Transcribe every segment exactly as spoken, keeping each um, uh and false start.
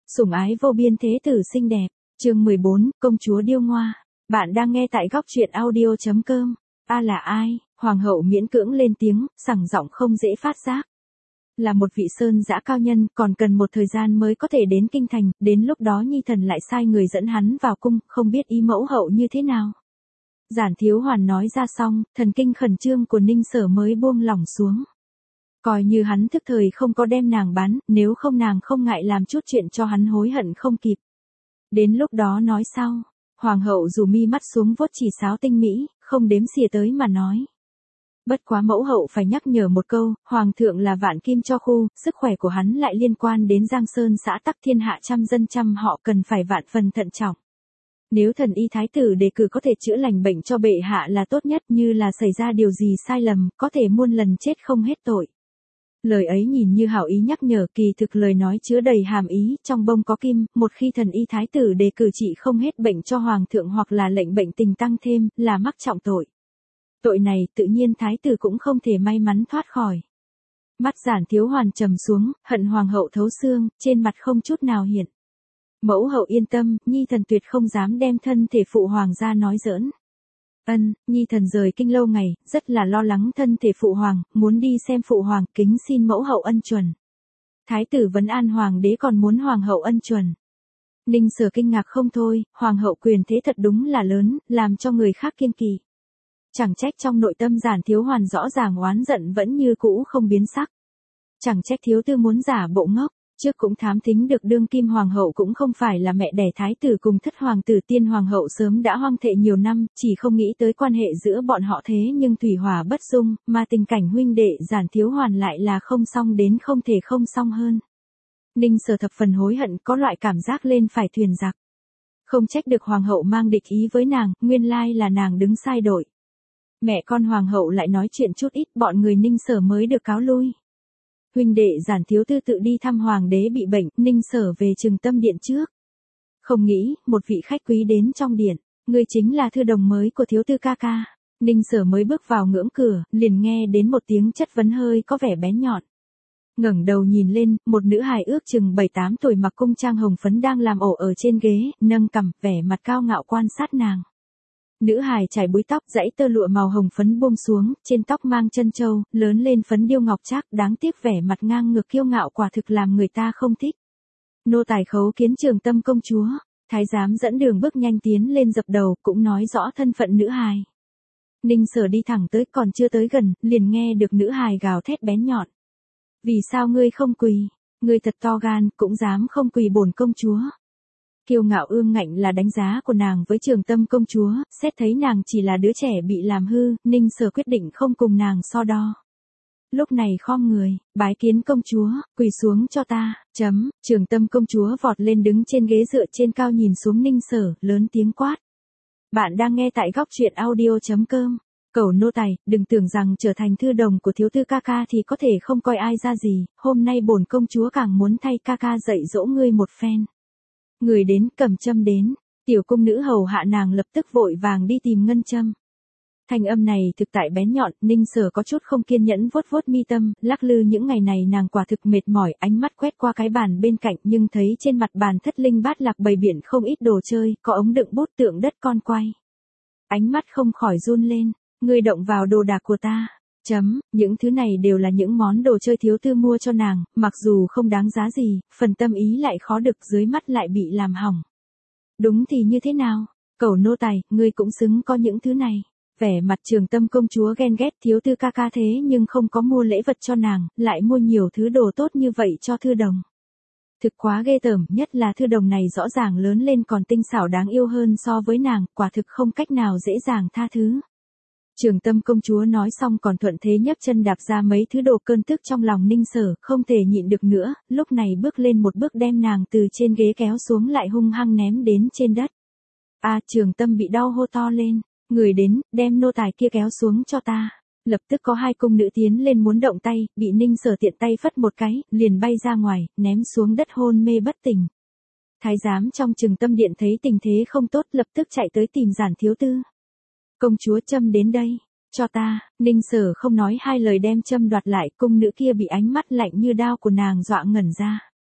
Sủng ái vô biên thế tử xinh đẹp, chương mười bốn, công chúa điêu ngoa. Bạn đang nghe tại góc truyện audio chấm com. A là ai? Hoàng hậu miễn cưỡng lên tiếng, sẳng giọng không dễ phát giác. Là một vị sơn dã cao nhân, còn cần một thời gian mới có thể đến kinh thành, đến lúc đó nhi thần lại sai người dẫn hắn vào cung, không biết ý mẫu hậu như thế nào. Giản Thiếu Hoàn nói ra xong, thần kinh khẩn trương của Ninh Sở mới buông lỏng xuống. Coi như hắn thức thời không có đem nàng bán, nếu không nàng không ngại làm chút chuyện cho hắn hối hận không kịp. Đến lúc đó nói sau, hoàng hậu dù mi mắt xuống vuốt chỉ sáo tinh mỹ, không đếm xỉa tới mà nói. Bất quá mẫu hậu phải nhắc nhở một câu, hoàng thượng là vạn kim cho khu, sức khỏe của hắn lại liên quan đến Giang Sơn xã tắc thiên hạ trăm dân trăm họ cần phải vạn phần thận trọng. Nếu thần y thái tử đề cử có thể chữa lành bệnh cho bệ hạ là tốt nhất, như là xảy ra điều gì sai lầm, có thể muôn lần chết không hết tội. Lời ấy nhìn như hảo ý nhắc nhở, kỳ thực lời nói chứa đầy hàm ý, trong bông có kim, một khi thần y thái tử đề cử trị không hết bệnh cho hoàng thượng hoặc là lệnh bệnh tình tăng thêm, là mắc trọng tội. Tội này tự nhiên thái tử cũng không thể may mắn thoát khỏi. Mắt Giản Thiếu Hoàn trầm xuống, hận hoàng hậu thấu xương, trên mặt không chút nào hiện. Mẫu hậu yên tâm, nhi thần tuyệt không dám đem thân thể phụ hoàng ra nói giỡn. Ân, nhi thần rời kinh lâu ngày, rất là lo lắng thân thể phụ hoàng, muốn đi xem phụ hoàng, kính xin mẫu hậu ân chuẩn. Thái tử vấn an hoàng đế còn muốn hoàng hậu ân chuẩn. Ninh Sở kinh ngạc không thôi, hoàng hậu quyền thế thật đúng là lớn, làm cho người khác kiêng kỵ. Chẳng trách trong nội tâm Giản Thiếu Hoàn rõ ràng oán giận vẫn như cũ không biến sắc. Chẳng trách thiếu tư muốn giả bộ ngốc. Trước cũng thám thính được đương kim hoàng hậu cũng không phải là mẹ đẻ thái tử cùng thất hoàng tử, tiên hoàng hậu sớm đã hoang thệ nhiều năm, chỉ không nghĩ tới quan hệ giữa bọn họ thế nhưng thủy hỏa bất dung, mà tình cảnh huynh đệ Giản Thiếu Hoàn lại là không xong đến không thể không xong hơn. Ninh Sở thập phần hối hận, có loại cảm giác lên phải thuyền giặc. Không trách được hoàng hậu mang địch ý với nàng, nguyên lai là nàng đứng sai đội. Mẹ con hoàng hậu lại nói chuyện chút ít, bọn người Ninh Sở mới được cáo lui. Huynh đệ Giản Thiếu Tư tự đi thăm hoàng đế bị bệnh, Ninh Sở về Trừng Tâm Điện trước. Không nghĩ, một vị khách quý đến trong điện, người chính là thư đồng mới của Thiếu Tư ca ca. Ninh Sở mới bước vào ngưỡng cửa, liền nghe đến một tiếng chất vấn hơi có vẻ bén nhọn. Ngẩng đầu nhìn lên, một nữ hài ước chừng bảy tám tuổi mặc cung trang hồng phấn đang làm ổ ở trên ghế, nâng cằm, vẻ mặt cao ngạo quan sát nàng. Nữ hài trải búi tóc dãy tơ lụa màu hồng phấn buông xuống, trên tóc mang chân châu, lớn lên phấn điêu ngọc trác, đáng tiếc vẻ mặt ngang ngược kiêu ngạo quả thực làm người ta không thích. Nô tài khấu kiến Trường Tâm công chúa, thái giám dẫn đường bước nhanh tiến lên dập đầu, cũng nói rõ thân phận nữ hài. Ninh Sở đi thẳng tới, còn chưa tới gần, liền nghe được nữ hài gào thét bén nhọn. Vì sao ngươi không quỳ? Ngươi thật to gan, cũng dám không quỳ bổn công chúa. Kiêu ngạo ương ngạnh là đánh giá của nàng với Trường Tâm công chúa, xét thấy nàng chỉ là đứa trẻ bị làm hư, Ninh Sở quyết định không cùng nàng so đo. Lúc này khom người, bái kiến công chúa, quỳ xuống cho ta, chấm, Trường Tâm công chúa vọt lên đứng trên ghế dựa trên cao nhìn xuống Ninh Sở, lớn tiếng quát. Bạn đang nghe tại góc truyện audio chấm com. Cẩu nô tài, đừng tưởng rằng trở thành thư đồng của Thiếu Tư ca ca thì có thể không coi ai ra gì, hôm nay bổn công chúa càng muốn thay ca ca dạy dỗ ngươi một phen. Người đến, cầm châm đến, tiểu cung nữ hầu hạ nàng lập tức vội vàng đi tìm ngân châm. Thanh âm này thực tại bén nhọn, Ninh Sở có chút không kiên nhẫn vuốt vuốt mi tâm, lắc lư những ngày này nàng quả thực mệt mỏi, ánh mắt quét qua cái bàn bên cạnh nhưng thấy trên mặt bàn thất linh bát lạc bày biện không ít đồ chơi, có ống đựng bút tượng đất con quay. Ánh mắt không khỏi run lên, ngươi động vào đồ đạc của ta. Chấm, những thứ này đều là những món đồ chơi Thiếu Tư mua cho nàng, mặc dù không đáng giá gì, phần tâm ý lại khó được, dưới mắt lại bị làm hỏng. Đúng thì như thế nào? Cẩu nô tài, ngươi cũng xứng có những thứ này. Vẻ mặt Trường Tâm công chúa ghen ghét Thiếu Tư ca ca thế nhưng không có mua lễ vật cho nàng, lại mua nhiều thứ đồ tốt như vậy cho thư đồng. Thực quá ghê tởm, nhất là thư đồng này rõ ràng lớn lên còn tinh xảo đáng yêu hơn so với nàng, quả thực không cách nào dễ dàng tha thứ. Trường Tâm công chúa nói xong còn thuận thế nhấc chân đạp ra mấy thứ đồ, cơn tức trong lòng Ninh Sở không thể nhịn được nữa, lúc này bước lên một bước đem nàng từ trên ghế kéo xuống lại hung hăng ném đến trên đất. A à, Trường Tâm bị đau hô to lên, người đến, đem nô tài kia kéo xuống cho ta. Lập tức có hai cung nữ tiến lên muốn động tay, bị Ninh Sở tiện tay phất một cái, liền bay ra ngoài, ném xuống đất hôn mê bất tỉnh. Thái giám trong Trường Tâm điện thấy tình thế không tốt lập tức chạy tới tìm Giản Thiếu Tư. Công chúa châm đến đây, cho ta. Ninh Sở không nói hai lời đem châm đoạt lại, cung nữ kia bị ánh mắt lạnh như đao của nàng dọa ngẩn ra.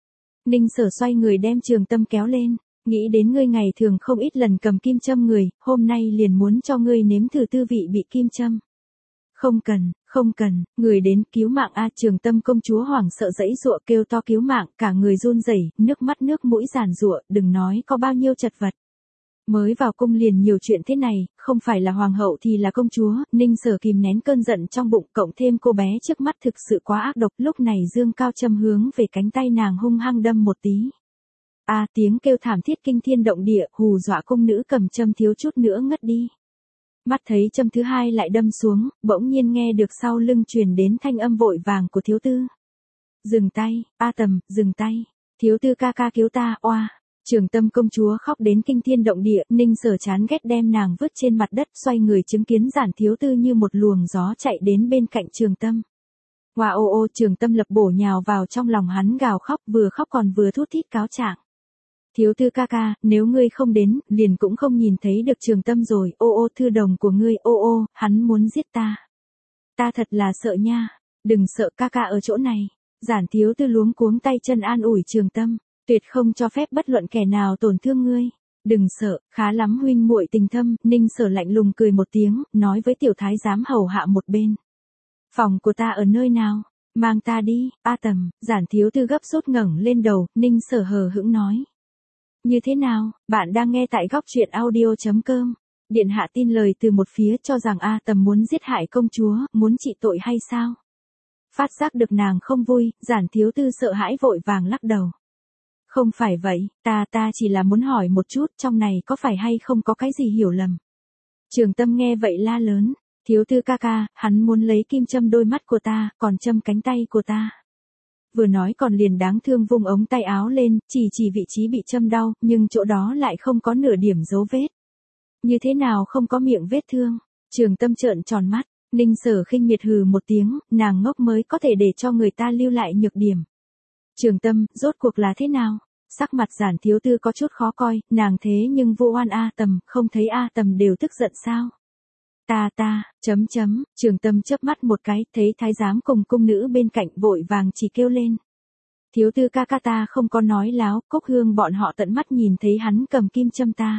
Ninh Sở xoay người đem Trường Tâm kéo lên, nghĩ đến ngươi ngày thường không ít lần cầm kim châm người, hôm nay liền muốn cho ngươi nếm thử tư vị bị kim châm. Không cần, không cần, người đến cứu mạng a. Trường Tâm công chúa hoảng sợ giãy giụa kêu to cứu mạng, cả người run rẩy, nước mắt nước mũi giàn giụa, đừng nói có bao nhiêu chật vật. Mới vào cung liền nhiều chuyện thế này, không phải là hoàng hậu thì là công chúa, Ninh Sở kìm nén cơn giận trong bụng, cộng thêm cô bé trước mắt thực sự quá ác độc, lúc này dương cao châm hướng về cánh tay nàng hung hăng đâm một tí. A à, tiếng kêu thảm thiết kinh thiên động địa, hù dọa cung nữ cầm châm thiếu chút nữa ngất đi. Mắt thấy châm thứ hai lại đâm xuống, bỗng nhiên nghe được sau lưng truyền đến thanh âm vội vàng của thiếu tư. Dừng tay, A Tầm, dừng tay, thiếu tư ca ca cứu ta, oa. Trường Tâm công chúa khóc đến kinh thiên động địa, Ninh Sở chán ghét đem nàng vứt trên mặt đất, xoay người chứng kiến Giản thiếu tư như một luồng gió chạy đến bên cạnh Trường Tâm. Hoa ô ô, Trường Tâm lập bổ nhào vào trong lòng hắn gào khóc, vừa khóc còn vừa thút thít cáo trạng. Thiếu tư ca ca, nếu ngươi không đến, liền cũng không nhìn thấy được Trường Tâm rồi, ô ô thư đồng của ngươi, ô ô, hắn muốn giết ta. Ta thật là sợ nha, đừng sợ ca ca ở chỗ này. Giản thiếu tư luống cuống tay chân an ủi Trường Tâm, tuyệt không cho phép bất luận kẻ nào tổn thương ngươi. Đừng sợ, khá lắm huynh muội tình thâm. Ninh Sở lạnh lùng cười một tiếng, nói với tiểu thái giám hầu hạ một bên. Phòng của ta ở nơi nào? Mang ta đi, A Tầm. Giản thiếu tư gấp rút ngẩng lên đầu, Ninh Sở hờ hững nói. Như thế nào, bạn đang nghe tại góc truyện audio.com. Điện hạ tin lời từ một phía cho rằng A Tầm muốn giết hại công chúa, muốn trị tội hay sao? Phát giác được nàng không vui, Giản thiếu tư sợ hãi vội vàng lắc đầu. Không phải vậy, ta ta chỉ là muốn hỏi một chút, trong này có phải hay không có cái gì hiểu lầm. Trường Tâm nghe vậy la lớn, thiếu tư ca ca, hắn muốn lấy kim châm đôi mắt của ta, còn châm cánh tay của ta. Vừa nói còn liền đáng thương vung ống tay áo lên, chỉ chỉ vị trí bị châm đau, nhưng chỗ đó lại không có nửa điểm dấu vết. Như thế nào không có miệng vết thương? Trường Tâm trợn tròn mắt, Ninh Sở khinh miệt hừ một tiếng, nàng ngốc mới có thể để cho người ta lưu lại nhược điểm. Trường Tâm, rốt cuộc là thế nào? Sắc mặt Giản thiếu tư có chút khó coi, nàng thế nhưng vu oan A Tầm, không thấy A Tầm đều tức giận sao? Ta ta, chấm chấm, Trường Tâm chớp mắt một cái, thấy thái giám cùng cung nữ bên cạnh vội vàng chỉ kêu lên. Thiếu tư ca ca ta không có nói láo, Cốc Hương bọn họ tận mắt nhìn thấy hắn cầm kim châm ta.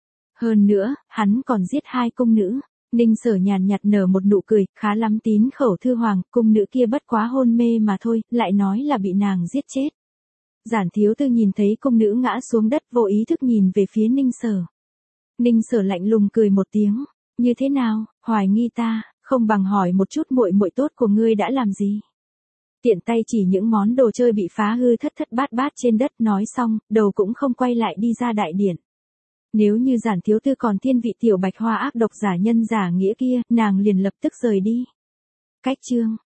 Hơn nữa, hắn còn giết hai cung nữ. Ninh Sở nhàn nhạt nở một nụ cười, khá lắm tín khẩu thư hoàng, cung nữ kia bất quá hôn mê mà thôi, lại nói là bị nàng giết chết. Giản thiếu tư nhìn thấy cung nữ ngã xuống đất vô ý thức nhìn về phía Ninh Sở. Ninh Sở lạnh lùng cười một tiếng, như thế nào, hoài nghi ta, không bằng hỏi một chút muội muội tốt của ngươi đã làm gì. Tiện tay chỉ những món đồ chơi bị phá hư thất thất bát bát trên đất, nói xong, đầu cũng không quay lại đi ra đại điện. Nếu như Giản thiếu tư còn thiên vị tiểu bạch hoa ác độc giả nhân giả nghĩa kia, nàng liền lập tức rời đi. Cách chương,